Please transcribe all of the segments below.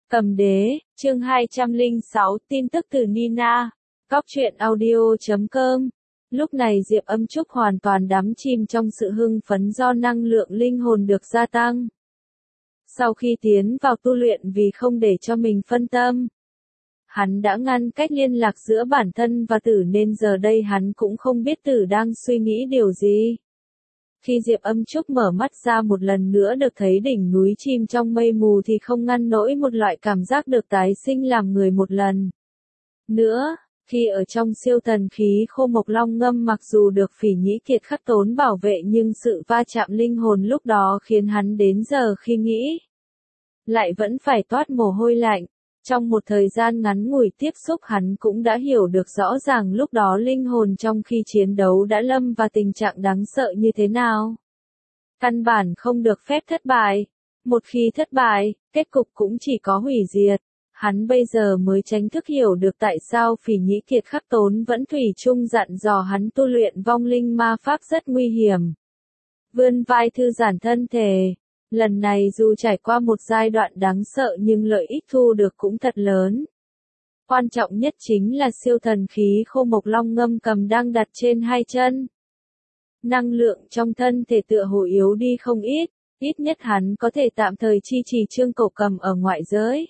Cầm đế, chương 206, tin tức từ Nina. Góc truyện audio.com. Lúc này Diệp Âm Trúc hoàn toàn đắm chìm trong sự hưng phấn do năng lượng linh hồn được gia tăng. Sau khi tiến vào tu luyện vì không để cho mình phân tâm, hắn đã ngăn cách liên lạc giữa bản thân và Tử nên giờ đây hắn cũng không biết Tử đang suy nghĩ điều gì. Khi Diệp Âm Trúc mở mắt ra một lần nữa được thấy đỉnh núi chìm trong mây mù thì không ngăn nổi một loại cảm giác được tái sinh làm người một lần nữa. Khi ở trong siêu thần khí khô mộc long ngâm mặc dù được Phỉ Nhĩ Kiệt khắc tốn bảo vệ nhưng sự va chạm linh hồn lúc đó khiến hắn đến giờ khi nghĩ lại vẫn phải toát mồ hôi lạnh. Trong một thời gian ngắn ngủi tiếp xúc hắn cũng đã hiểu được rõ ràng lúc đó linh hồn trong khi chiến đấu đã lâm vào tình trạng đáng sợ như thế nào. Căn bản không được phép thất bại. Một khi thất bại, kết cục cũng chỉ có hủy diệt. Hắn bây giờ mới chính thức hiểu được tại sao Phỉ Nhĩ Kiệt khắc tốn vẫn thủy chung dặn dò hắn tu luyện vong linh ma pháp rất nguy hiểm. Vươn vai thư giãn thân thể. Lần này dù trải qua một giai đoạn đáng sợ nhưng lợi ích thu được cũng thật lớn. Quan trọng nhất chính là siêu thần khí khô mộc long ngâm cầm đang đặt trên hai chân. Năng lượng trong thân thể tựa hồ yếu đi không ít nhất hắn có thể tạm thời chi trì trương cổ cầm ở ngoại giới.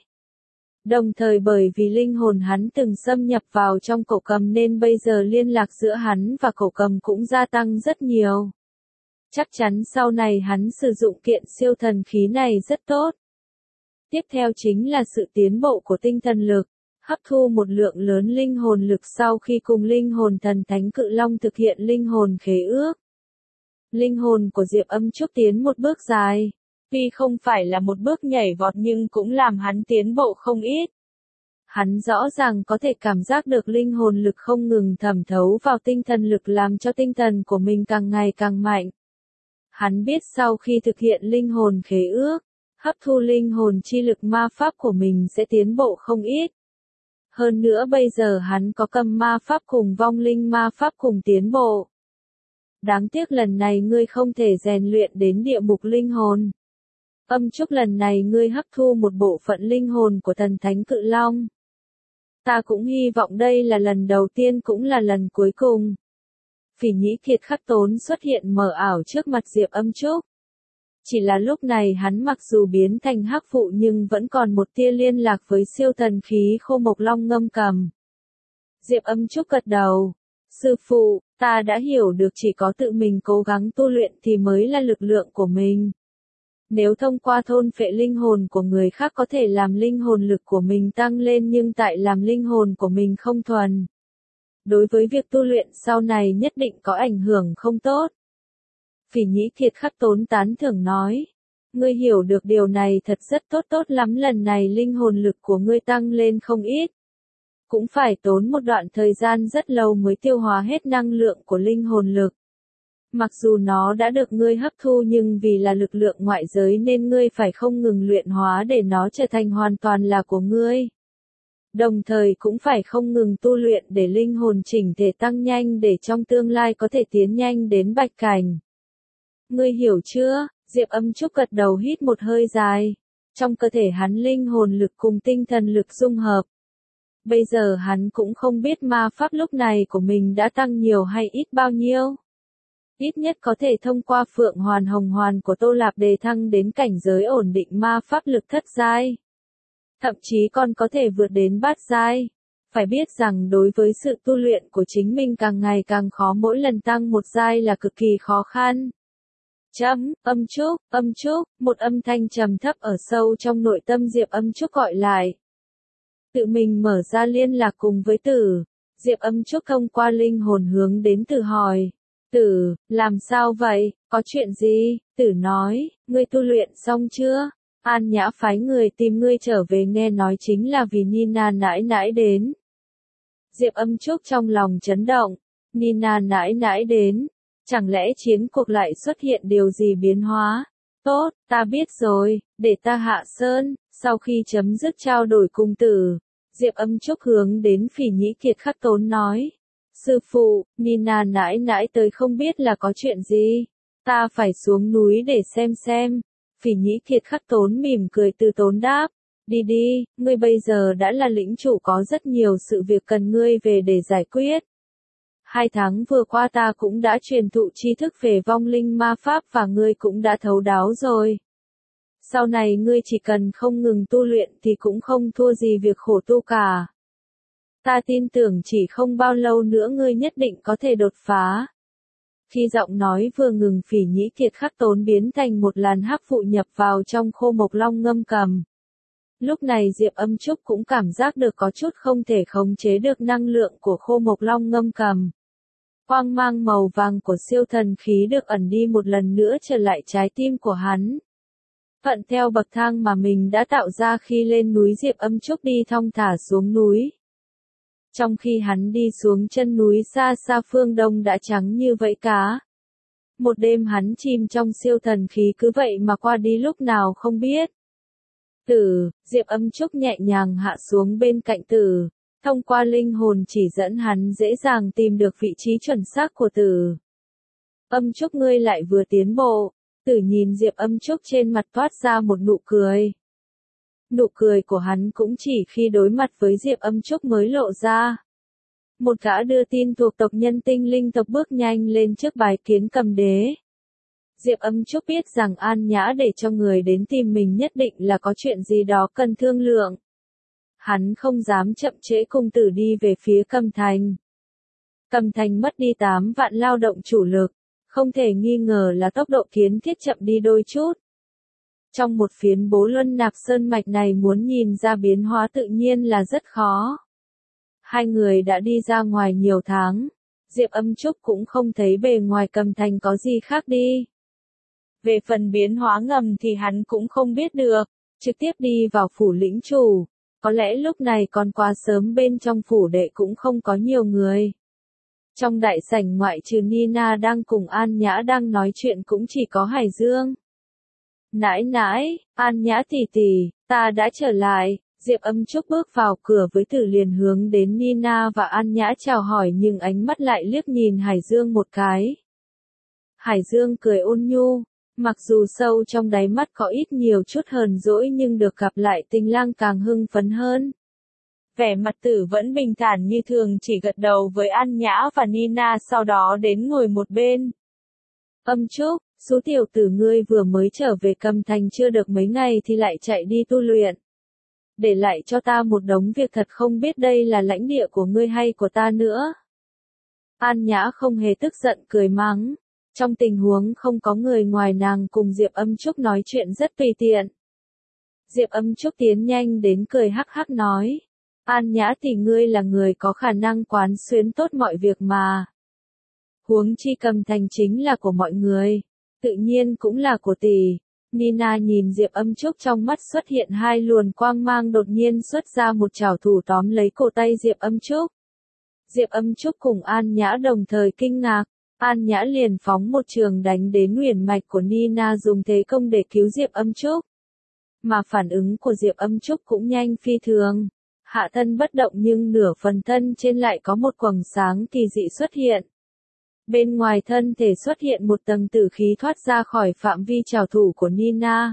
Đồng thời bởi vì linh hồn hắn từng xâm nhập vào trong cổ cầm nên bây giờ liên lạc giữa hắn và cổ cầm cũng gia tăng rất nhiều. Chắc chắn sau này hắn sử dụng kiện siêu thần khí này rất tốt. Tiếp theo chính là sự tiến bộ của tinh thần lực, hấp thu một lượng lớn linh hồn lực sau khi cùng linh hồn thần thánh cự long thực hiện linh hồn khế ước. Linh hồn của Diệp Âm Trúc tiến một bước dài, tuy không phải là một bước nhảy vọt nhưng cũng làm hắn tiến bộ không ít. Hắn rõ ràng có thể cảm giác được linh hồn lực không ngừng thẩm thấu vào tinh thần lực làm cho tinh thần của mình càng ngày càng mạnh. Hắn biết sau khi thực hiện linh hồn khế ước, hấp thu linh hồn chi lực ma pháp của mình sẽ tiến bộ không ít. Hơn nữa bây giờ hắn có cầm ma pháp cùng vong linh ma pháp cùng tiến bộ. Đáng tiếc lần này ngươi không thể rèn luyện đến địa mục linh hồn. Âm Trúc lần này ngươi hấp thu một bộ phận linh hồn của thần thánh cự long. Ta cũng hy vọng đây là lần đầu tiên cũng là lần cuối cùng. Phỉ Nhĩ Kiệt khắc tốn xuất hiện mờ ảo trước mặt Diệp Âm Trúc. Chỉ là lúc này hắn mặc dù biến thành hắc phụ nhưng vẫn còn một tia liên lạc với siêu thần khí khô mộc long ngâm cầm. Diệp Âm Trúc gật đầu. Sư phụ, ta đã hiểu được chỉ có tự mình cố gắng tu luyện thì mới là lực lượng của mình. Nếu thông qua thôn phệ linh hồn của người khác có thể làm linh hồn lực của mình tăng lên nhưng tại làm linh hồn của mình không thuần. Đối với việc tu luyện sau này nhất định có ảnh hưởng không tốt. Phỉ Nhĩ Kiệt khắc tốn tán thưởng nói. Ngươi hiểu được điều này thật rất tốt lắm, lần này linh hồn lực của ngươi tăng lên không ít. Cũng phải tốn một đoạn thời gian rất lâu mới tiêu hóa hết năng lượng của linh hồn lực. Mặc dù nó đã được ngươi hấp thu nhưng vì là lực lượng ngoại giới nên ngươi phải không ngừng luyện hóa để nó trở thành hoàn toàn là của ngươi. Đồng thời cũng phải không ngừng tu luyện để linh hồn chỉnh thể tăng nhanh để trong tương lai có thể tiến nhanh đến bạch cảnh. Ngươi hiểu chưa? Diệp Âm Trúc gật đầu hít một hơi dài. Trong cơ thể hắn linh hồn lực cùng tinh thần lực dung hợp. Bây giờ hắn cũng không biết ma pháp lúc này của mình đã tăng nhiều hay ít bao nhiêu. Ít nhất có thể thông qua Phượng Hoàn Hồng Hoàn của Tô Lạp đề thăng đến cảnh giới ổn định ma pháp lực thất giai. Thậm chí còn có thể vượt đến bát giai. Phải biết rằng đối với sự tu luyện của chính mình càng ngày càng khó, mỗi lần tăng một giai là cực kỳ khó khăn. Âm Trúc, một âm thanh trầm thấp ở sâu trong nội tâm Diệp Âm Trúc gọi lại. Tự mình mở ra liên lạc cùng với Tử. Diệp Âm Trúc thông qua linh hồn hướng đến Tử hỏi. Tử, làm sao vậy, có chuyện gì? Tử nói, ngươi tu luyện xong chưa? An Nhã phái người tìm ngươi trở về, nghe nói chính là vì Nina nãi nãi đến. Diệp Âm Trúc trong lòng chấn động. Nina nãi nãi đến. Chẳng lẽ chiến cuộc lại xuất hiện điều gì biến hóa? Tốt, ta biết rồi, để ta hạ sơn. Sau khi chấm dứt trao đổi cùng Tử, Diệp Âm Trúc hướng đến Phỉ Nhĩ Kiệt khắc tốn nói. Sư phụ, Nina nãi nãi tới không biết là có chuyện gì. Ta phải xuống núi để xem. Phỉ Nhĩ Kiệt khắc tốn mỉm cười từ tốn đáp. Đi đi, ngươi bây giờ đã là lĩnh chủ có rất nhiều sự việc cần ngươi về để giải quyết. 2 tháng vừa qua ta cũng đã truyền thụ tri thức về vong linh ma pháp và ngươi cũng đã thấu đáo rồi. Sau này ngươi chỉ cần không ngừng tu luyện thì cũng không thua gì việc khổ tu cả. Ta tin tưởng chỉ không bao lâu nữa ngươi nhất định có thể đột phá. Khi giọng nói vừa ngừng, Phỉ Nhĩ Kiệt khắc tốn biến thành một làn hắc vụ nhập vào trong Khô Mộc Long ngâm cầm. Lúc này Diệp Âm Trúc cũng cảm giác được có chút không thể khống chế được năng lượng của Khô Mộc Long ngâm cầm. Quang mang màu vàng của siêu thần khí được ẩn đi một lần nữa trở lại trái tim của hắn. Thuận theo bậc thang mà mình đã tạo ra khi lên núi, Diệp Âm Trúc đi thong thả xuống núi. Trong khi hắn đi xuống chân núi, xa xa phương đông đã trắng như vẫy cá. Một đêm hắn chìm trong siêu thần khí cứ vậy mà qua đi lúc nào không biết. Diệp Âm Trúc nhẹ nhàng hạ xuống bên cạnh Tử, thông qua linh hồn chỉ dẫn hắn dễ dàng tìm được vị trí chuẩn xác của Tử. Âm Trúc, ngươi lại vừa tiến bộ. Tử nhìn Diệp Âm Trúc, trên mặt toát ra một nụ cười. Nụ cười của hắn cũng chỉ khi đối mặt với Diệp Âm Trúc mới lộ ra. Một gã đưa tin thuộc tộc Nhân Tinh linh tộc bước nhanh lên trước bái kiến Cầm Đế. Diệp Âm Trúc biết rằng An Nhã để cho người đến tìm mình nhất định là có chuyện gì đó cần thương lượng. Hắn không dám chậm trễ, cùng Tử đi về phía Cầm Thành. Cầm Thành mất đi 8 vạn lao động chủ lực, không thể nghi ngờ là tốc độ kiến thiết chậm đi đôi chút. Trong một phiến Bố Luân Nạp Sơn mạch này muốn nhìn ra biến hóa tự nhiên là rất khó. 2 người đã đi ra ngoài nhiều tháng, Diệp Âm Trúc cũng không thấy bề ngoài Cầm Thành có gì khác đi. Về phần biến hóa ngầm thì hắn cũng không biết được, trực tiếp đi vào phủ lĩnh chủ. Có lẽ lúc này còn quá sớm, bên trong phủ đệ cũng không có nhiều người. Trong đại sảnh ngoại trừ Nina đang cùng An Nhã đang nói chuyện cũng chỉ có Hải Dương. Nãi nãi, An Nhã tỷ tỷ, ta đã trở lại. Diệp Âm Trúc bước vào cửa với Tử liền hướng đến Nina và An Nhã chào hỏi, nhưng ánh mắt lại liếc nhìn Hải Dương một cái. Hải Dương cười ôn nhu, mặc dù sâu trong đáy mắt có ít nhiều chút hờn dỗi, nhưng được gặp lại Tình Lang càng hưng phấn hơn. Vẻ mặt Tử vẫn bình thản như thường, chỉ gật đầu với An Nhã và Nina, sau đó đến ngồi một bên. Âm Trúc, số tiểu tử ngươi vừa mới trở về Cầm Thành chưa được mấy ngày thì lại chạy đi tu luyện. Để lại cho ta một đống việc, thật không biết đây là lãnh địa của ngươi hay của ta nữa. An Nhã không hề tức giận, cười mắng. Trong tình huống không có người ngoài, nàng cùng Diệp Âm Trúc nói chuyện rất tùy tiện. Diệp Âm Trúc tiến nhanh đến, cười hắc hắc nói. An Nhã tỷ, ngươi là người có khả năng quán xuyến tốt mọi việc mà. Huống chi Cầm Thành chính là của mọi người, tự nhiên cũng là của tỷ. Nina nhìn Diệp Âm Trúc, trong mắt xuất hiện 2 luồng quang mang, đột nhiên xuất ra một trảo thủ tóm lấy cổ tay Diệp Âm Trúc. Diệp Âm Trúc cùng An Nhã đồng thời kinh ngạc. An Nhã liền phóng một trường đánh đến huyền mạch của Nina, dùng thế công để cứu Diệp Âm Trúc. Mà phản ứng của Diệp Âm Trúc cũng nhanh phi thường. Hạ thân bất động, nhưng nửa phần thân trên lại có một quầng sáng kỳ dị xuất hiện. Bên ngoài thân thể xuất hiện một tầng tử khí thoát ra khỏi phạm vi trảo thủ của Nina.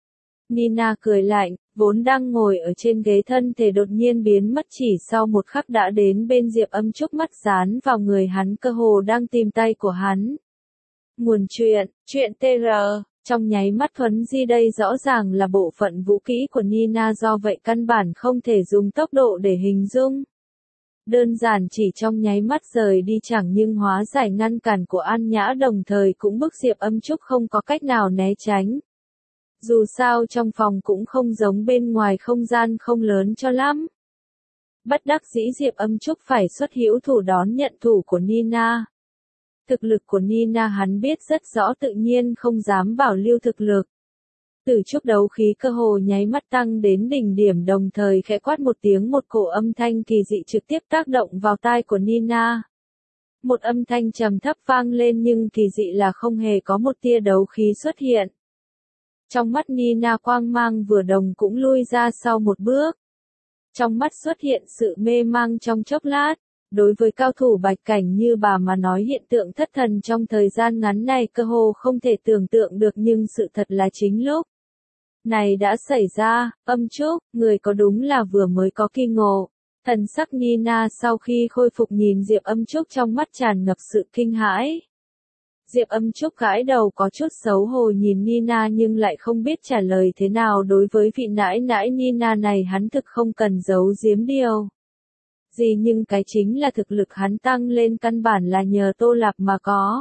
Nina cười lạnh, vốn đang ngồi ở trên ghế, thân thể đột nhiên biến mất, chỉ sau một khắc đã đến bên Diệp Âm Trúc, mắt dán vào người hắn, cơ hồ đang tìm tay của hắn. Nguồn chuyện TR, trong nháy mắt thuấn di, đây rõ ràng là bộ phận vũ kỹ của Nina, do vậy căn bản không thể dùng tốc độ để hình dung. Đơn giản chỉ trong nháy mắt rời đi, chẳng nhưng hóa giải ngăn cản của An Nhã, đồng thời cũng bức Diệp Âm Trúc không có cách nào né tránh. Dù sao trong phòng cũng không giống bên ngoài, không gian không lớn cho lắm. Bất đắc dĩ Diệp Âm Trúc phải xuất hữu thủ đón nhận thủ của Nina. Thực lực của Nina hắn biết rất rõ, tự nhiên không dám bảo lưu thực lực. Từ Trúc đấu khí cơ hồ nháy mắt tăng đến đỉnh điểm, đồng thời khẽ quát một tiếng, một cổ âm thanh kỳ dị trực tiếp tác động vào tai của Nina. Một âm thanh trầm thấp vang lên, nhưng kỳ dị là không hề có một tia đấu khí xuất hiện. Trong mắt Nina quang mang vừa đồng cũng lui ra sau một bước. Trong mắt xuất hiện sự mê mang trong chốc lát. Đối với cao thủ bạch cảnh như bà mà nói, hiện tượng thất thần trong thời gian ngắn này cơ hồ không thể tưởng tượng được, nhưng sự thật là chính lúc Này đã xảy ra, Âm Trúc, người có đúng là vừa mới có kỳ ngộ. Thần sắc Nina sau khi khôi phục nhìn Diệp Âm Trúc trong mắt tràn ngập sự kinh hãi. Diệp Âm Trúc gãi đầu có chút xấu hổ nhìn Nina nhưng lại không biết trả lời thế nào đối với vị nãi nãi Nina này, hắn thực không cần giấu giếm điều gì, nhưng cái chính là thực lực hắn tăng lên căn bản là nhờ Tô Lạp mà có.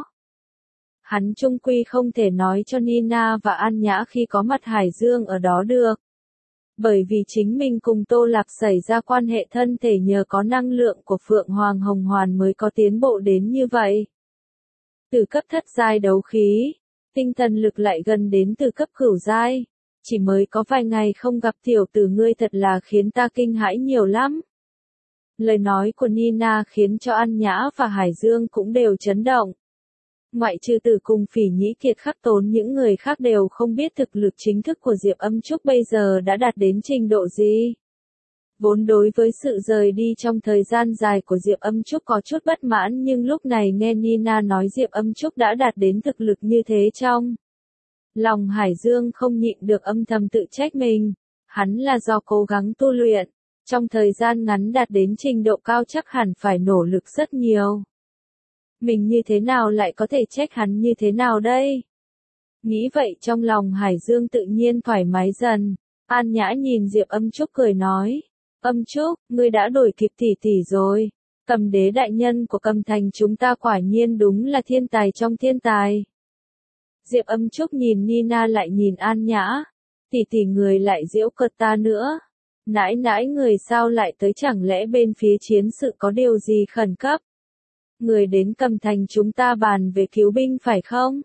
Hắn chung quy không thể nói cho Nina và An Nhã khi có mặt Hải Dương ở đó được. Bởi vì chính mình cùng Tô Lạp xảy ra quan hệ thân thể nhờ có năng lượng của Phượng Hoàng Hồng Hoàn mới có tiến bộ đến như vậy. Từ cấp thất giai đấu khí, tinh thần lực lại gần đến từ cấp cửu giai. Chỉ mới có vài ngày không gặp tiểu tử ngươi thật là khiến ta kinh hãi nhiều lắm. Lời nói của Nina khiến cho An Nhã và Hải Dương cũng đều chấn động. Ngoại trừ Tử cùng Phỉ Nhĩ Kiệt Khắc Tốn, những người khác đều không biết thực lực chính thức của Diệp Âm Trúc bây giờ đã đạt đến trình độ gì. Vốn đối với sự rời đi trong thời gian dài của Diệp Âm Trúc có chút bất mãn, nhưng lúc này nghe Nina nói Diệp Âm Trúc đã đạt đến thực lực như thế, trong lòng Hải Dương không nhịn được âm thầm tự trách mình. Hắn là do cố gắng tu luyện, trong thời gian ngắn đạt đến trình độ cao chắc hẳn phải nỗ lực rất nhiều. Mình như thế nào lại có thể trách hắn như thế nào đây? Nghĩ vậy trong lòng Hải Dương tự nhiên thoải mái dần. An Nhã nhìn Diệp Âm Trúc cười nói. Âm Trúc, ngươi đã đổi kịp tỷ tỷ rồi. Cầm đế đại nhân của Cầm Thành chúng ta quả nhiên đúng là thiên tài trong thiên tài. Diệp Âm Trúc nhìn Nina lại nhìn An Nhã. Tỷ tỷ người lại giễu cợt ta nữa. Nãi nãi người sao lại tới, chẳng lẽ bên phía chiến sự có điều gì khẩn cấp? Người đến Cầm Thành chúng ta bàn về cứu binh phải không?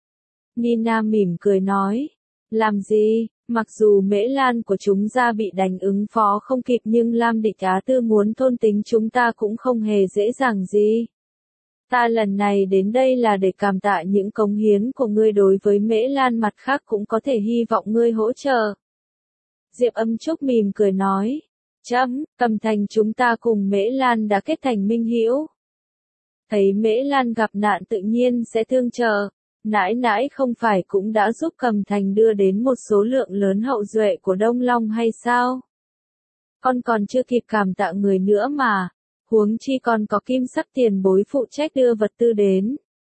Nina mỉm cười nói. Làm gì? Mặc dù Mễ Lan của chúng ta bị đánh ứng phó không kịp nhưng Lam Địch Á Tư muốn thôn tính chúng ta cũng không hề dễ dàng gì. Ta lần này đến đây là để cảm tạ những cống hiến của ngươi đối với Mễ Lan, mặt khác cũng có thể hy vọng ngươi hỗ trợ. Diệp Âm Trúc mỉm cười nói. Cầm Thành chúng ta cùng Mễ Lan đã kết thành minh hữu. Thấy Mễ Lan gặp nạn tự nhiên sẽ thương trợ. Nãi nãi không phải cũng đã giúp Cầm Thành đưa đến một số lượng lớn hậu duệ của Đông Long hay sao? Con còn chưa kịp cảm tạ người nữa mà, huống chi còn có Kim Sắc tiền bối phụ trách đưa vật tư đến.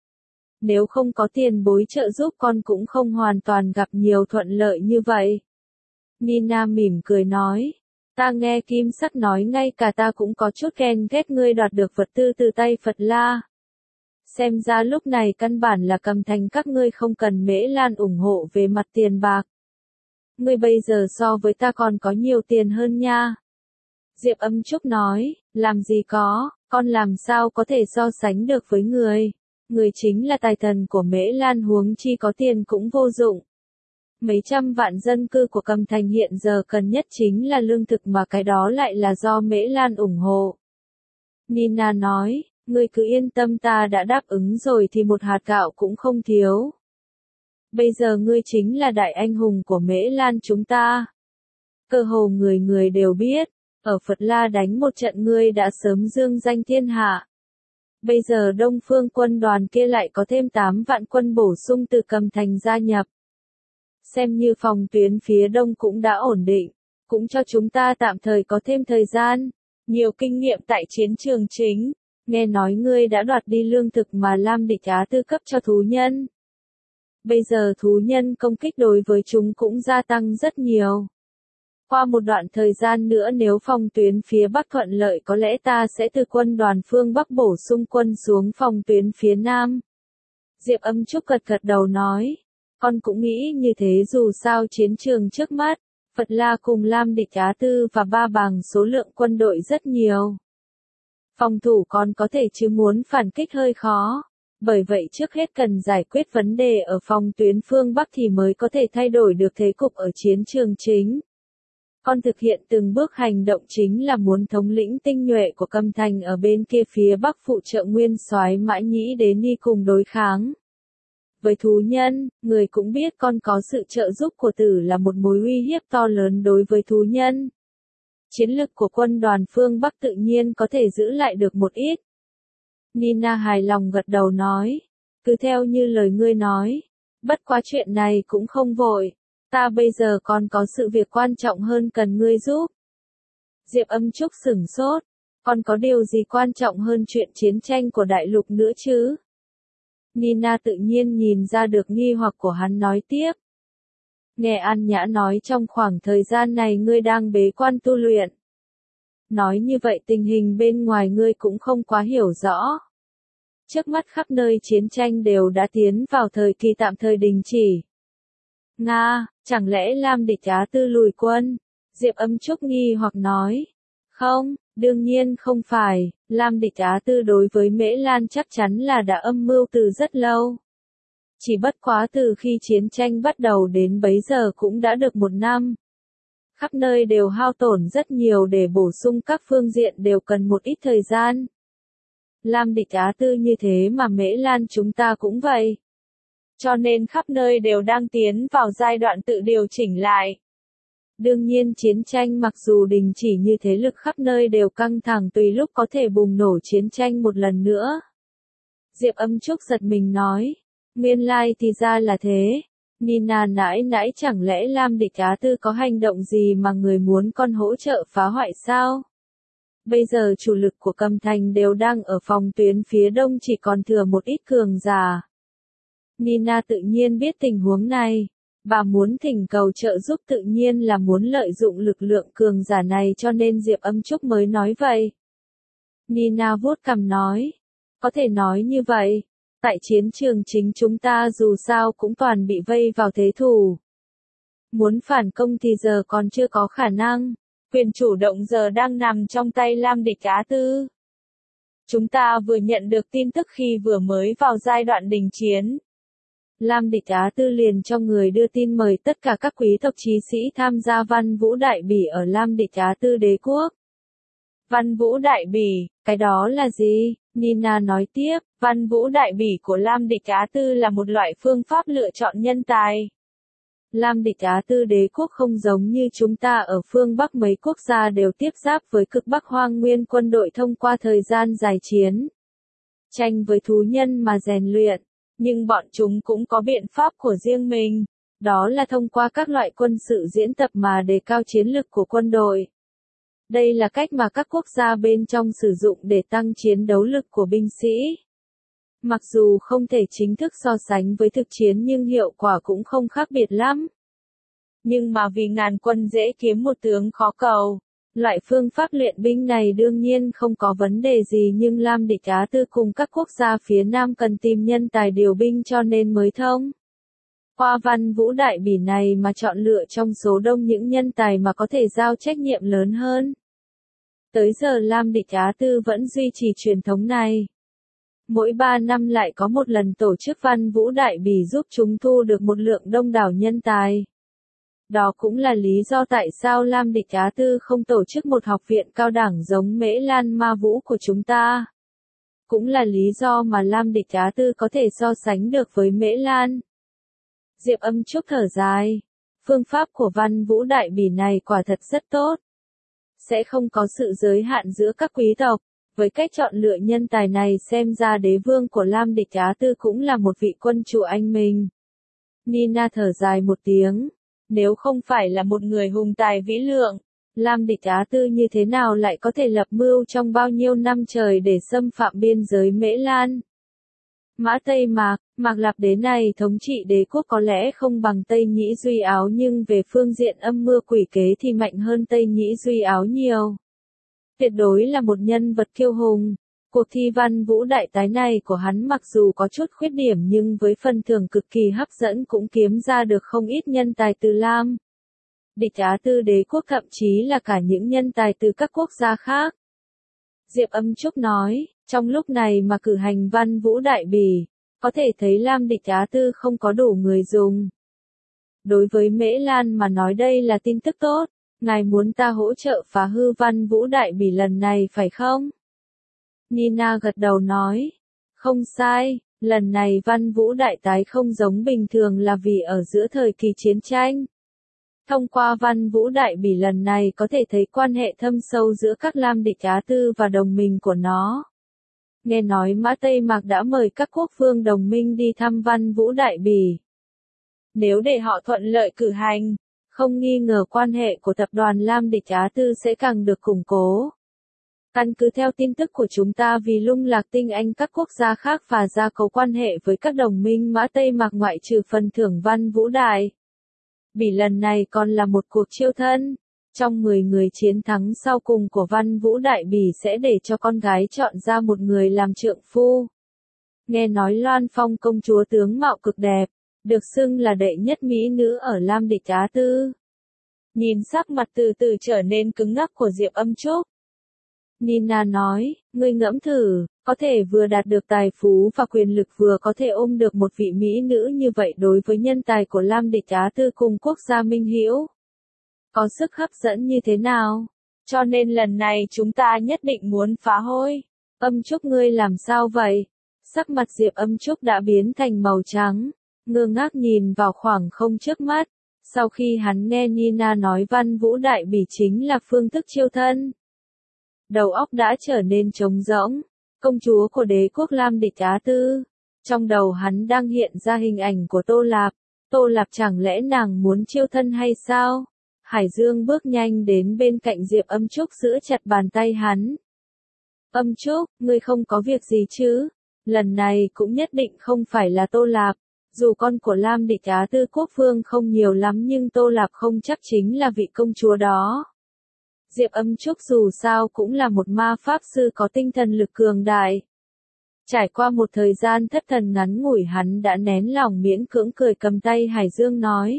Nếu không có tiền bối trợ giúp con cũng không hoàn toàn gặp nhiều thuận lợi như vậy. Nina mỉm cười nói. Ta nghe Kim Sắc nói ngay cả ta cũng có chút ghen ghét ngươi đoạt được vật tư từ tay Phật La. Xem ra lúc này căn bản là Cầm Thành các ngươi không cần Mễ Lan ủng hộ về mặt tiền bạc. Ngươi bây giờ so với ta còn có nhiều tiền hơn nha. Diệp Âm Trúc nói, làm gì có, con làm sao có thể so sánh được với người. Người chính là tài thần của Mễ Lan, huống chi có tiền cũng vô dụng. Mấy trăm vạn dân cư của Cầm Thành hiện giờ cần nhất chính là lương thực, mà cái đó lại là do Mễ Lan ủng hộ. Nina nói. Ngươi cứ yên tâm, ta đã đáp ứng rồi thì một hạt gạo cũng không thiếu. Bây giờ ngươi chính là đại anh hùng của Mễ Lan chúng ta. Cơ hồ người người đều biết, ở Phật La đánh một trận ngươi đã sớm dương danh thiên hạ. Bây giờ Đông Phương quân đoàn kia lại có thêm 8 vạn quân bổ sung từ Cầm Thành gia nhập. Xem như phòng tuyến phía đông cũng đã ổn định, cũng cho chúng ta tạm thời có thêm thời gian, nhiều kinh nghiệm tại chiến trường chính. Nghe nói ngươi đã đoạt đi lương thực mà Lam Địch Á Tư cấp cho thú nhân. Bây giờ thú nhân công kích đối với chúng cũng gia tăng rất nhiều. Qua một đoạn thời gian nữa nếu phòng tuyến phía Bắc thuận lợi có lẽ ta sẽ từ quân đoàn phương Bắc bổ sung quân xuống phòng tuyến phía Nam. Diệp Âm Trúc gật đầu nói. Con cũng nghĩ như thế, dù sao chiến trường trước mắt, Phật La cùng Lam Địch Á Tư và Ba Bàng số lượng quân đội rất nhiều. Phòng thủ còn có thể chứ muốn phản kích hơi khó. Bởi vậy trước hết cần giải quyết vấn đề ở phòng tuyến phương Bắc thì mới có thể thay đổi được thế cục ở chiến trường chính. Con thực hiện từng bước hành động chính là muốn thống lĩnh tinh nhuệ của Cầm Thành ở bên kia phía Bắc phụ trợ nguyên soái Mã Nhĩ đến đi cùng đối kháng. Với thú nhân, người cũng biết con có sự trợ giúp của tử là một mối uy hiếp to lớn đối với thú nhân. Chiến lực của quân đoàn phương Bắc tự nhiên có thể giữ lại được một ít. Nina hài lòng gật đầu nói. Cứ theo như lời ngươi nói. Bất quá chuyện này cũng không vội. Ta bây giờ còn có sự việc quan trọng hơn cần ngươi giúp. Diệp Âm Trúc sửng sốt. Còn có điều gì quan trọng hơn chuyện chiến tranh của đại lục nữa chứ? Nina tự nhiên nhìn ra được nghi hoặc của hắn nói tiếp. Nghe An Nhã nói trong khoảng thời gian này ngươi đang bế quan tu luyện. Nói như vậy tình hình bên ngoài ngươi cũng không quá hiểu rõ. Trước mắt khắp nơi chiến tranh đều đã tiến vào thời kỳ tạm thời đình chỉ. Nga, chẳng lẽ Lam Địch Á Tư lùi quân? Diệp Âm Trúc nghi hoặc nói. Không, đương nhiên không phải, Lam Địch Á Tư đối với Mễ Lan chắc chắn là đã âm mưu từ rất lâu. Chỉ bất quá từ khi chiến tranh bắt đầu đến bấy giờ cũng đã được 1 năm. Khắp nơi đều hao tổn rất nhiều để bổ sung các phương diện đều cần một ít thời gian. Lam Địch Á Tư như thế mà Mễ Lan chúng ta cũng vậy. Cho nên khắp nơi đều đang tiến vào giai đoạn tự điều chỉnh lại. Đương nhiên chiến tranh mặc dù đình chỉ như thế lực khắp nơi đều căng thẳng tùy lúc có thể bùng nổ chiến tranh một lần nữa. Diệp Âm Trúc giật mình nói. Nguyên lai thì ra là thế. Nina nãi nãi chẳng lẽ Lam Địch Á Tư có hành động gì mà người muốn con hỗ trợ phá hoại sao? Bây giờ chủ lực của Cầm Thành đều đang ở phòng tuyến phía đông chỉ còn thừa một ít cường giả. Nina tự nhiên biết tình huống này. Bà muốn thỉnh cầu trợ giúp tự nhiên là muốn lợi dụng lực lượng cường giả này cho nên Diệp Âm Trúc mới nói vậy. Nina vuốt cằm nói. Có thể nói như vậy. Tại chiến trường chính chúng ta dù sao cũng toàn bị vây vào thế thủ. Muốn phản công thì giờ còn chưa có khả năng. Quyền chủ động giờ đang nằm trong tay Lam Địch Á Tư. Chúng ta vừa nhận được tin tức khi vừa mới vào giai đoạn đình chiến. Lam Địch Á Tư liền cho người đưa tin mời tất cả các quý tộc chí sĩ tham gia Văn Vũ Đại Bỉ ở Lam Địch Á Tư đế quốc. Văn Vũ Đại Bỉ, cái đó là gì? Nina nói tiếp, Văn Vũ Đại Bỉ của Lam Địch Á Tư là một loại phương pháp lựa chọn nhân tài. Lam Địch Á Tư đế quốc không giống như chúng ta ở phương Bắc, mấy quốc gia đều tiếp giáp với cực Bắc Hoang Nguyên quân đội thông qua thời gian dài chiến tranh với thú nhân mà rèn luyện, nhưng bọn chúng cũng có biện pháp của riêng mình, đó là thông qua các loại quân sự diễn tập mà đề cao chiến lực của quân đội. Đây là cách mà các quốc gia bên trong sử dụng để tăng chiến đấu lực của binh sĩ. Mặc dù không thể chính thức so sánh với thực chiến nhưng hiệu quả cũng không khác biệt lắm. Nhưng mà vì ngàn quân dễ kiếm một tướng khó cầu, loại phương pháp luyện binh này đương nhiên không có vấn đề gì, nhưng Lam Địch Á Tư cùng các quốc gia phía Nam cần tìm nhân tài điều binh cho nên mới thông qua Văn Vũ Đại Bỉ này mà chọn lựa trong số đông những nhân tài mà có thể giao trách nhiệm lớn hơn. Tới giờ Lam Địch Á Tư vẫn duy trì truyền thống này. Mỗi 3 năm lại có một lần tổ chức Văn Vũ Đại Bỉ giúp chúng thu được một lượng đông đảo nhân tài. Đó cũng là lý do tại sao Lam Địch Á Tư không tổ chức một học viện cao đẳng giống Mễ Lan Ma Vũ của chúng ta. Cũng là lý do mà Lam Địch Á Tư có thể so sánh được với Mễ Lan. Diệp Âm Trúc thở dài. Phương pháp của Văn Vũ Đại Bỉ này quả thật rất tốt. Sẽ không có sự giới hạn giữa các quý tộc. Với cách chọn lựa nhân tài này xem ra đế vương của Lam Địch Á Tư cũng là một vị quân chủ anh minh. Nina thở dài một tiếng. Nếu không phải là một người hùng tài vĩ lượng, Lam Địch Á Tư như thế nào lại có thể lập mưu trong bao nhiêu năm trời để xâm phạm biên giới Mễ Lan? Mã Tây Mạc, Mạc Lạp Đế này thống trị đế quốc có lẽ không bằng Tây Nhĩ Duy Áo nhưng về phương diện âm mưu quỷ kế thì mạnh hơn Tây Nhĩ Duy Áo nhiều. Tuyệt đối là một nhân vật kiêu hùng. Cuộc thi Văn Vũ Đại Tái này của hắn mặc dù có chút khuyết điểm nhưng với phần thưởng cực kỳ hấp dẫn cũng kiếm ra được không ít nhân tài từ Lam Địch Á Tư đế quốc, thậm chí là cả những nhân tài từ các quốc gia khác. Diệp Âm Trúc nói, trong lúc này mà cử hành Văn Vũ Đại Bỉ, có thể thấy Lam Địch Á Tư không có đủ người dùng. Đối với Mễ Lan mà nói đây là tin tức tốt, ngài muốn ta hỗ trợ phá hư Văn Vũ Đại Bỉ lần này phải không? Nina gật đầu nói, không sai, lần này Văn Vũ Đại Tái không giống bình thường là vì ở giữa thời kỳ chiến tranh. Thông qua Văn Vũ Đại Bỉ lần này có thể thấy quan hệ thâm sâu giữa các Lam Địch Á Tư và đồng minh của nó. Nghe nói Mã Tây Mạc đã mời các quốc vương đồng minh đi thăm Văn Vũ Đại Bỉ. Nếu để họ thuận lợi cử hành, không nghi ngờ quan hệ của tập đoàn Lam Địch Á Tư sẽ càng được củng cố. Căn cứ theo tin tức của chúng ta vì lung lạc tinh anh các quốc gia khác và gia cố quan hệ với các đồng minh Mã Tây Mạc ngoại trừ phần thưởng Văn Vũ Đại. Bỉ lần này còn là một cuộc chiêu thân. Trong 10 người chiến thắng sau cùng của Văn Vũ Đại Bỉ sẽ để cho con gái chọn ra một người làm trượng phu. Nghe nói Loan Phong công chúa tướng mạo cực đẹp, được xưng là đệ nhất mỹ nữ ở Lam Địch Á Tư. Nhìn sắc mặt từ từ trở nên cứng ngắc của Diệp Âm Trúc, Nina nói, ngươi ngẫm thử, có thể vừa đạt được tài phú và quyền lực vừa có thể ôm được một vị mỹ nữ như vậy đối với nhân tài của Lam Địch Á Tư cùng quốc gia minh hữu. Có sức hấp dẫn như thế nào? Cho nên lần này chúng ta nhất định muốn phá hôi. Âm Trúc ngươi làm sao vậy? Sắc mặt Diệp Âm Trúc đã biến thành màu trắng, ngơ ngác nhìn vào khoảng không trước mắt. Sau khi hắn nghe Nina nói Văn Vũ Đại Bỉ chính là phương thức chiêu thân, đầu óc đã trở nên trống rỗng. Công chúa của đế quốc Lam Địch Á Tư. Trong đầu hắn đang hiện ra hình ảnh của Tô Lạp. Tô Lạp chẳng lẽ nàng muốn chiêu thân hay sao? Hải Dương bước nhanh đến bên cạnh Diệp Âm Trúc giữ chặt bàn tay hắn. Âm Trúc, ngươi không có việc gì chứ? Lần này cũng nhất định không phải là Tô Lạp. Dù con của Lam Địch Á Tư quốc vương không nhiều lắm nhưng Tô Lạp không chắc chính là vị công chúa đó. Diệp Âm Trúc dù sao cũng là một ma pháp sư có tinh thần lực cường đại. Trải qua một thời gian thất thần ngắn ngủi hắn đã nén lòng miễn cưỡng cười cầm tay Hải Dương nói.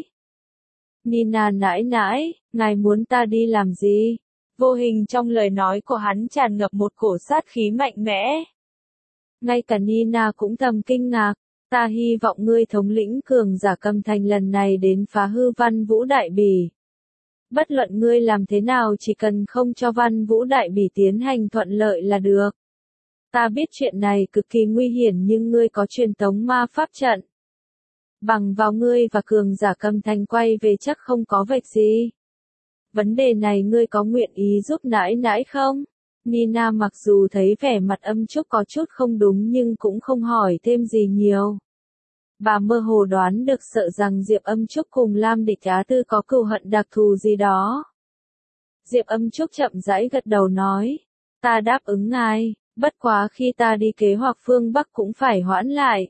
Nina nãi nãi, ngài muốn ta đi làm gì? Vô hình trong lời nói của hắn tràn ngập một cổ sát khí mạnh mẽ. Ngay cả Nina cũng thầm kinh ngạc, ta hy vọng ngươi thống lĩnh cường giả Cầm Thành lần này đến phá hư Văn Vũ Đại Bỉ. Bất luận ngươi làm thế nào chỉ cần không cho Văn Vũ Đại Bỉ tiến hành thuận lợi là được. Ta biết chuyện này cực kỳ nguy hiểm nhưng ngươi có truyền tống ma pháp trận. Bằng vào ngươi và cường giả Cầm Thành quay về chắc không có việc gì. Vấn đề này ngươi có nguyện ý giúp nãi nãi không? Nina mặc dù thấy vẻ mặt Âm Trúc có chút không đúng nhưng cũng không hỏi thêm gì nhiều. Bà mơ hồ đoán được sợ rằng Diệp Âm Trúc cùng Lam Địch Á Tư có cừu hận đặc thù gì đó. Diệp Âm Trúc chậm rãi gật đầu nói, ta đáp ứng ngài, bất quá khi ta đi kế hoạch phương Bắc cũng phải hoãn lại.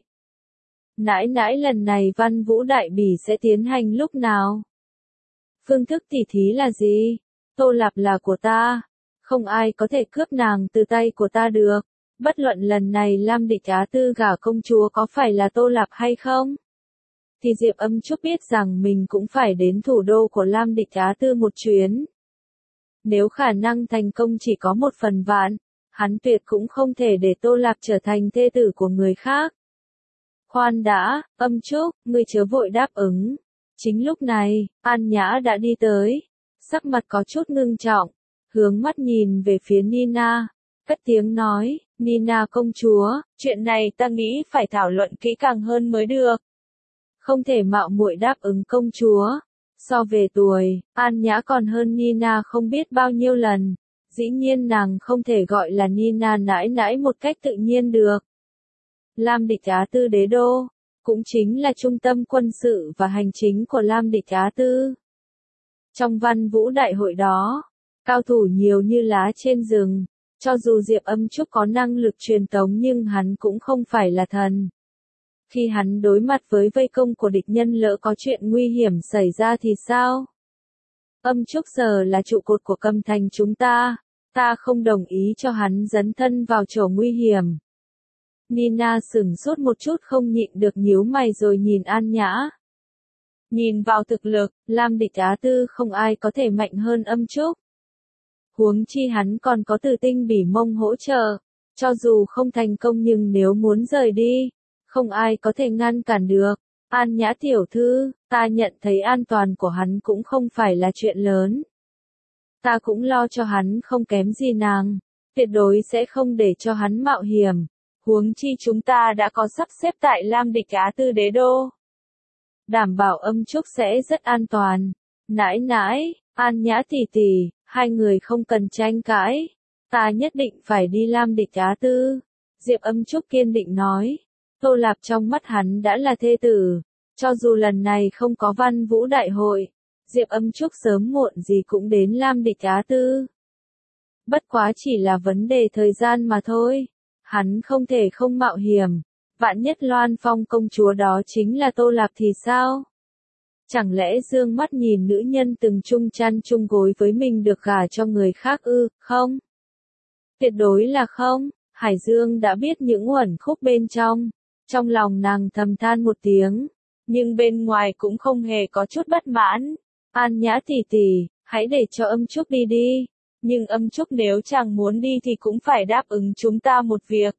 Nãi nãi lần này Văn Vũ Đại Bỉ sẽ tiến hành lúc nào? Phương thức tỉ thí là gì? Tô Lạp là của ta, không ai có thể cướp nàng từ tay của ta được. Bất luận lần này Lam Địch Á Tư gả công chúa có phải là Tô Lạp hay không? Thì Diệp Âm Trúc biết rằng mình cũng phải đến thủ đô của Lam Địch Á Tư một chuyến. Nếu khả năng thành công chỉ có 1/1000, hắn tuyệt cũng không thể để Tô Lạp trở thành thê tử của người khác. Khoan đã, Âm Trúc, ngươi chớ vội đáp ứng. Chính lúc này, An Nhã đã đi tới. Sắc mặt có chút ngưng trọng, hướng mắt nhìn về phía Nina, cất tiếng nói, Nina công chúa, chuyện này ta nghĩ phải thảo luận kỹ càng hơn mới được. Không thể mạo muội đáp ứng công chúa. So về tuổi, An Nhã còn hơn Nina không biết bao nhiêu lần. Dĩ nhiên nàng không thể gọi là Nina nãi nãi một cách tự nhiên được. Lam Địch Á Tư đế đô, cũng chính là trung tâm quân sự và hành chính của Lam Địch Á Tư. Trong Văn Vũ Đại hội đó, cao thủ nhiều như lá trên rừng. Cho dù Diệp Âm Trúc có năng lực truyền tống nhưng hắn cũng không phải là thần. Khi hắn đối mặt với vây công của địch nhân lỡ có chuyện nguy hiểm xảy ra thì sao? Âm Trúc giờ là trụ cột của Cầm Thành chúng ta không đồng ý cho hắn dấn thân vào chỗ nguy hiểm. Nina sửng sốt một chút không nhịn được nhíu mày rồi nhìn An Nhã. Nhìn vào thực lực, Lam Địch Á Tư không ai có thể mạnh hơn Âm Trúc. Huống chi hắn còn có Từ Tinh Bỉ Mông hỗ trợ, cho dù không thành công nhưng nếu muốn rời đi, không ai có thể ngăn cản được. An Nhã tiểu thư, ta nhận thấy an toàn của hắn cũng không phải là chuyện lớn. Ta cũng lo cho hắn không kém gì nàng, tuyệt đối sẽ không để cho hắn mạo hiểm. Huống chi chúng ta đã có sắp xếp tại Lam Địch Á Tư đế đô. Đảm bảo Âm Trúc sẽ rất an toàn. Nãi nãi, An Nhã tỷ tỷ, hai người không cần tranh cãi. Ta nhất định phải đi Lam Địch Á Tư. Diệp Âm Trúc kiên định nói. Tô Lạp trong mắt hắn đã là thê tử. Cho dù lần này không có Văn Vũ Đại hội, Diệp Âm Trúc sớm muộn gì cũng đến Lam Địch Á Tư. Bất quá chỉ là vấn đề thời gian mà thôi. Hắn không thể không mạo hiểm. Vạn nhất Loan Phong công chúa đó chính là Tô Lạp thì sao? Chẳng lẽ dương mắt nhìn nữ nhân từng chung chăn chung gối với mình được gả cho người khác ư? Không. Tuyệt đối là không. Hải Dương đã biết những uẩn khúc bên trong. Trong lòng nàng thầm than một tiếng. Nhưng bên ngoài cũng không hề có chút bất mãn. An Nhã tỷ tỷ, hãy để cho Âm Trúc đi đi. Nhưng Âm Trúc nếu chàng muốn đi thì cũng phải đáp ứng chúng ta một việc.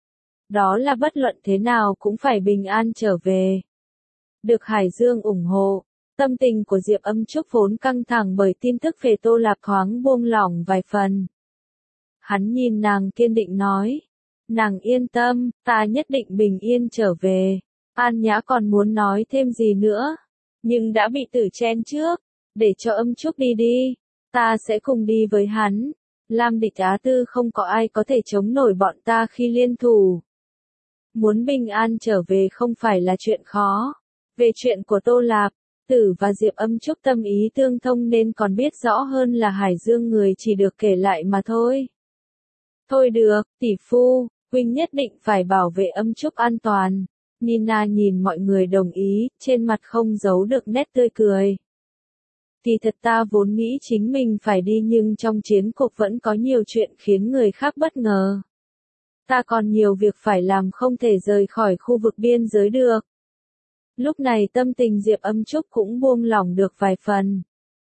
Đó là bất luận thế nào cũng phải bình an trở về. Được Hải Dương ủng hộ, tâm tình của Diệp Âm Trúc vốn căng thẳng bởi tin tức về Tô Lạp thoáng buông lỏng vài phần. Hắn nhìn nàng kiên định nói. Nàng yên tâm, ta nhất định bình yên trở về. An Nhã còn muốn nói thêm gì nữa, nhưng đã bị Tử chen trước. Để cho Âm Trúc đi đi, ta sẽ cùng đi với hắn. Lam Địch Á Tư không có ai có thể chống nổi bọn ta khi liên thủ. Muốn bình an trở về không phải là chuyện khó. Về chuyện của Tô Lạp, Tử và Diệp Âm Trúc tâm ý tương thông nên còn biết rõ hơn là Hải Dương người chỉ được kể lại mà thôi. Thôi được, tỷ phu, huynh nhất định phải bảo vệ Âm Trúc an toàn. Nina nhìn mọi người đồng ý, trên mặt không giấu được nét tươi cười. Thì thật ta vốn nghĩ chính mình phải đi nhưng trong chiến cuộc vẫn có nhiều chuyện khiến người khác bất ngờ. Ta còn nhiều việc phải làm không thể rời khỏi khu vực biên giới được. Lúc này tâm tình Diệp Âm Trúc cũng buông lỏng được vài phần.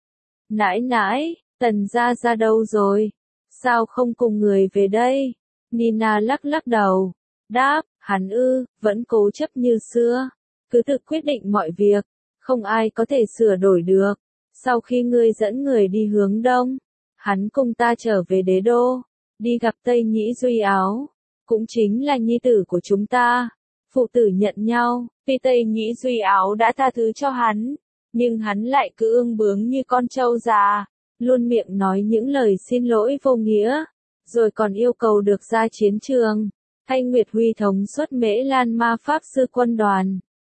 Nãi nãi, Tần gia ra đâu rồi? Sao không cùng người về đây? Nina lắc lắc đầu. Đáp, hắn vẫn cố chấp như xưa. Cứ tự quyết định mọi việc. Không ai có thể sửa đổi được. Sau khi ngươi dẫn người đi hướng đông, hắn cùng ta trở về đế đô. Đi gặp Tây Nhĩ Duy Áo. Cũng chính là nhi tử của chúng ta. Phụ tử nhận nhau, vì Tây Nhĩ Duy Áo đã tha thứ cho hắn. Nhưng hắn lại cứ ương bướng như con trâu già. Luôn miệng nói những lời xin lỗi vô nghĩa. Rồi còn yêu cầu được ra chiến trường. Hay Nguyệt Huy thống suất Mễ Lan ma pháp sư quân đoàn.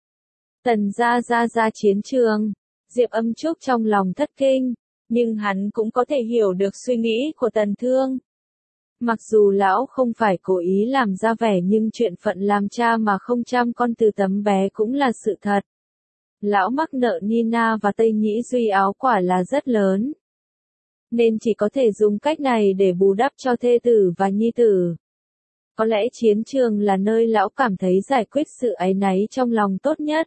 Tần gia ra chiến trường. Diệp Âm Trúc trong lòng thất kinh. Nhưng hắn cũng có thể hiểu được suy nghĩ của Tần Thương. Mặc dù lão không phải cố ý làm ra vẻ nhưng chuyện phận làm cha mà không chăm con từ tấm bé cũng là sự thật. Lão mắc nợ Nina và Tây Nhĩ Duy Áo quả là rất lớn. Nên chỉ có thể dùng cách này để bù đắp cho thê tử và nhi tử. Có lẽ chiến trường là nơi lão cảm thấy giải quyết sự áy náy trong lòng tốt nhất.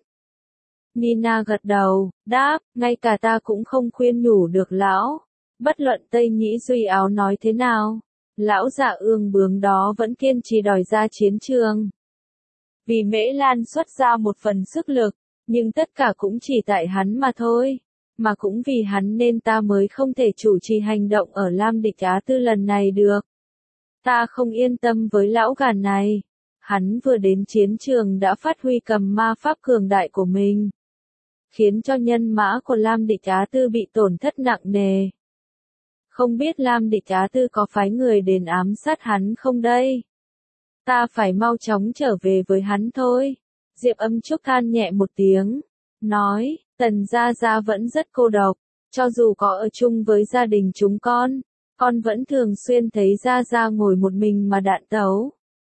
Nina gật đầu, đáp, ngay cả ta cũng không khuyên nhủ được lão. Bất luận Tây Nhĩ Duy Áo nói thế nào. Lão già ương bướng đó vẫn kiên trì đòi ra chiến trường. Vì Mễ Lan xuất ra một phần sức lực, nhưng tất cả cũng chỉ tại hắn mà thôi. Mà cũng vì hắn nên ta mới không thể chủ trì hành động ở Lam Địch Á Tư lần này được. Ta không yên tâm với lão gà này. Hắn vừa đến chiến trường đã phát huy cầm ma pháp cường đại của mình. Khiến cho nhân mã của Lam Địch Á Tư bị tổn thất nặng nề. Không biết Lam Địch Á Tư có phái người đến ám sát hắn không đây? Ta phải mau chóng trở về với hắn thôi. Diệp Âm Trúc than nhẹ một tiếng. Nói, Tần gia vẫn rất cô độc. Cho dù có ở chung với gia đình chúng con vẫn thường xuyên thấy gia ngồi một mình mà đạn tấu.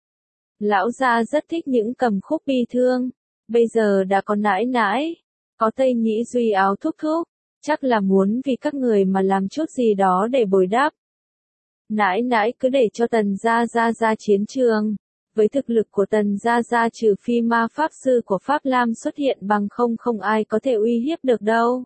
Lão gia rất thích những cầm khúc bi thương. Bây giờ đã có nãi nãi. Có Tây Nhĩ Duy Áo thúc thúc. Chắc là muốn vì các người mà làm chút gì đó để bồi đắp. Nãi nãi cứ để cho Tần gia ra chiến trường. Với thực lực của Tần gia trừ phi ma pháp sư của Pháp Lam xuất hiện bằng không ai có thể uy hiếp được đâu.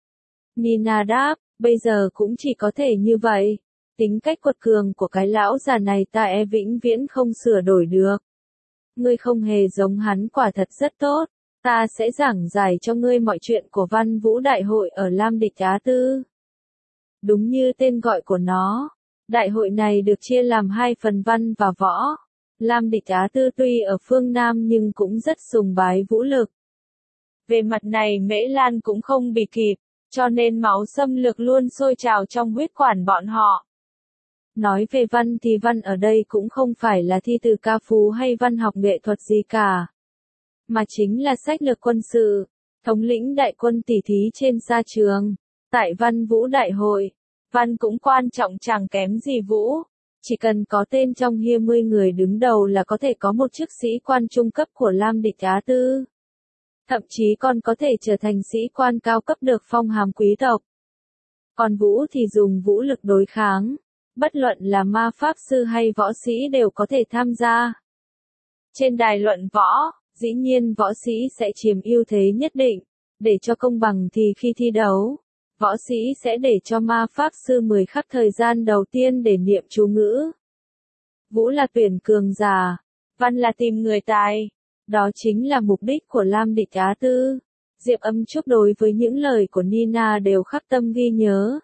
Nina đáp, bây giờ cũng chỉ có thể như vậy. Tính cách quật cường của cái lão già này ta vĩnh viễn không sửa đổi được. Ngươi không hề giống hắn quả thật rất tốt. Ta sẽ giảng giải cho ngươi mọi chuyện của Văn Vũ Đại hội ở Lam Địch Á Tư. Đúng như tên gọi của nó, đại hội này được chia làm hai phần văn và võ. Lam Địch Á Tư tuy ở phương Nam nhưng cũng rất sùng bái vũ lực. Về mặt này Mễ Lan cũng không bị kịp, cho nên máu xâm lược luôn sôi trào trong huyết quản bọn họ. Nói về văn thì văn ở đây cũng không phải là thi từ ca phú hay văn học nghệ thuật gì cả. Mà chính là sách lược quân sự, thống lĩnh đại quân tỉ thí trên sa trường. Tại Văn Vũ Đại hội, Văn cũng quan trọng chẳng kém gì Vũ. Chỉ cần có tên trong 20 người đứng đầu là có thể có một chức sĩ quan trung cấp của Lam Địch Á Tư. Thậm chí còn có thể trở thành sĩ quan cao cấp được phong hàm quý tộc. Còn Vũ thì dùng vũ lực đối kháng. Bất luận là ma pháp sư hay võ sĩ đều có thể tham gia. Trên đài luận võ, dĩ nhiên võ sĩ sẽ chiếm ưu thế nhất định. Để cho công bằng thì khi thi đấu, võ sĩ sẽ để cho ma pháp sư 10 khắc thời gian đầu tiên để niệm chú ngữ. Vũ là tuyển cường giả, Văn là tìm người tài. Đó chính là mục đích của Lam Địch Á Tư. Diệp Âm Trúc đối với những lời của Nina đều khắc tâm ghi nhớ.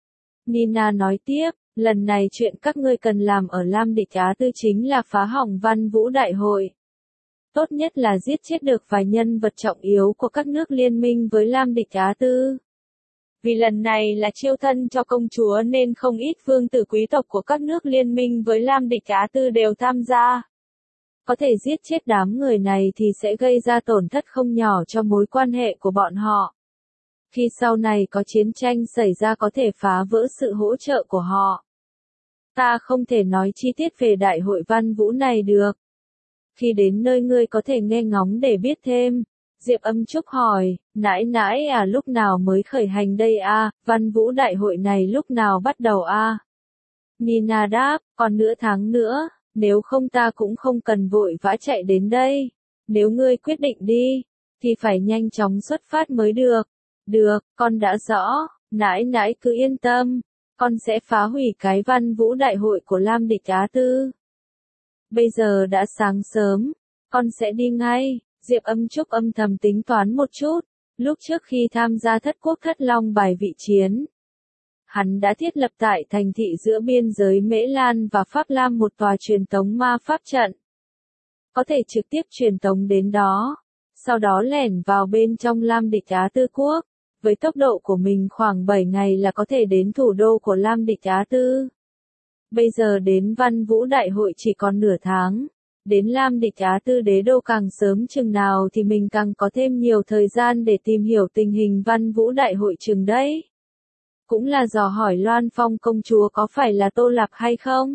Nina nói tiếp, lần này chuyện các ngươi cần làm ở Lam Địch Á Tư chính là phá hỏng Văn Vũ Đại hội. Tốt nhất là giết chết được vài nhân vật trọng yếu của các nước liên minh với Lam Địch Á Tư. Vì lần này là chiêu thân cho công chúa nên không ít vương tử quý tộc của các nước liên minh với Lam Địch Á Tư đều tham gia. Có thể giết chết đám người này thì sẽ gây ra tổn thất không nhỏ cho mối quan hệ của bọn họ. Khi sau này có chiến tranh xảy ra có thể phá vỡ sự hỗ trợ của họ. Ta không thể nói chi tiết về đại hội Văn Vũ này được. Khi đến nơi ngươi có thể nghe ngóng để biết thêm. Diệp Âm Trúc hỏi, nãi nãi à lúc nào mới khởi hành đây à, Văn Vũ Đại hội này lúc nào bắt đầu à? Nina đáp, còn nửa tháng nữa, nếu không ta cũng không cần vội vã chạy đến đây. Nếu ngươi quyết định đi, thì phải nhanh chóng xuất phát mới được. Được, con đã rõ, nãi nãi cứ yên tâm, con sẽ phá hủy cái Văn Vũ Đại hội của Lam Địch Á Tư. Bây giờ đã sáng sớm, con sẽ đi ngay. Diệp Âm Trúc âm thầm tính toán một chút, lúc trước khi tham gia Thất Quốc Thất Long bài vị chiến. Hắn đã thiết lập tại thành thị giữa biên giới Mễ Lan và Pháp Lam một tòa truyền tống ma pháp trận. Có thể trực tiếp truyền tống đến đó, sau đó lẻn vào bên trong Lam Địch Á Tư quốc. Với tốc độ của mình khoảng 7 ngày là có thể đến thủ đô của Lam Địch Á Tư. Bây giờ đến Văn Vũ Đại hội chỉ còn nửa tháng. Đến Lam Địch Á Tư đế đô càng sớm chừng nào thì mình càng có thêm nhiều thời gian để tìm hiểu tình hình Văn Vũ Đại hội chừng đấy. Cũng là dò hỏi Loan Phong công chúa có phải là Tô Lạp hay không?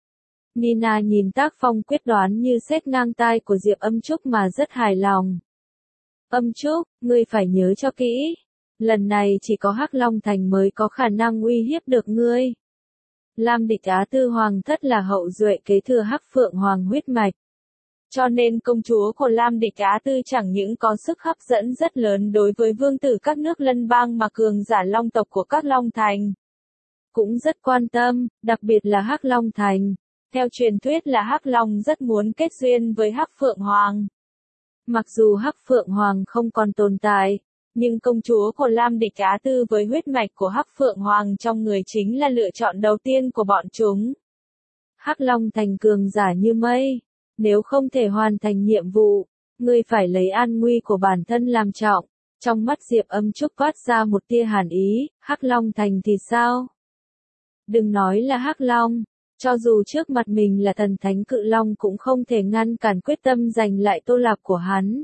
Nina nhìn tác phong quyết đoán như sét ngang tai của Diệp Âm Trúc mà rất hài lòng. Âm Trúc, ngươi phải nhớ cho kỹ. Lần này chỉ có Hắc Long Thành mới có khả năng uy hiếp được ngươi. Lam Địch Á Tư hoàng thất là hậu duệ kế thừa Hắc Phượng Hoàng huyết mạch. Cho nên công chúa của Lam Địch Á Tư chẳng những có sức hấp dẫn rất lớn đối với vương tử các nước lân bang mà cường giả long tộc của các Long Thành. Cũng rất quan tâm, đặc biệt là Hắc Long Thành. Theo truyền thuyết là Hắc Long rất muốn kết duyên với Hắc Phượng Hoàng. Mặc dù Hắc Phượng Hoàng không còn tồn tại, nhưng công chúa của Lam Địch Á Tư với huyết mạch của Hắc Phượng Hoàng trong người chính là lựa chọn đầu tiên của bọn chúng. Hắc Long Thành cường giả như mây. Nếu không thể hoàn thành nhiệm vụ, ngươi phải lấy an nguy của bản thân làm trọng. Trong mắt Diệp Âm Trúc phát ra một tia hàn ý, Hắc Long Thành thì sao? Đừng nói là Hắc Long, cho dù trước mặt mình là thần thánh cự long cũng không thể ngăn cản quyết tâm giành lại Tô Lạp của hắn.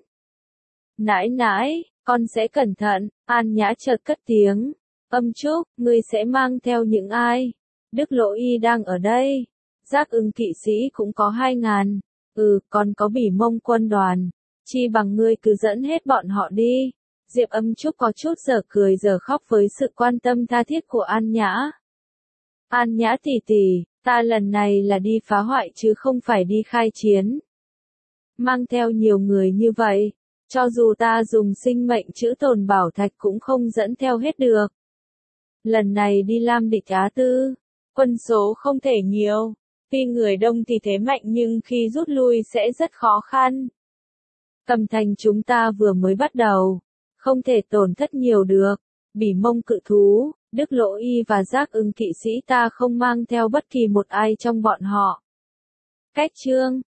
Nãi nãi, con sẽ cẩn thận, An Nhã chợt cất tiếng. Âm Trúc, ngươi sẽ mang theo những ai? Đức Lỗ Y đang ở đây. Giác Ưng kỵ sĩ cũng có 2.000. Còn có Bỉ Mông quân đoàn. Chi bằng ngươi cứ dẫn hết bọn họ đi. Diệp Âm Trúc có chút giờ cười giờ khóc với sự quan tâm tha thiết của An Nhã. An Nhã tỷ tỷ, ta lần này là đi phá hoại chứ không phải đi khai chiến. Mang theo nhiều người như vậy, cho dù ta dùng sinh mệnh chữ tồn bảo thạch cũng không dẫn theo hết được. Lần này đi Lam Địch Á Tư, quân số không thể nhiều. Tuy người đông thì thế mạnh nhưng khi rút lui sẽ rất khó khăn. Cầm thành chúng ta vừa mới bắt đầu, không thể tổn thất nhiều được. Bỉ Mông cự thú, Đức Lỗ Y và Giác Ưng kỵ sĩ ta không mang theo bất kỳ một ai trong bọn họ. Cách chương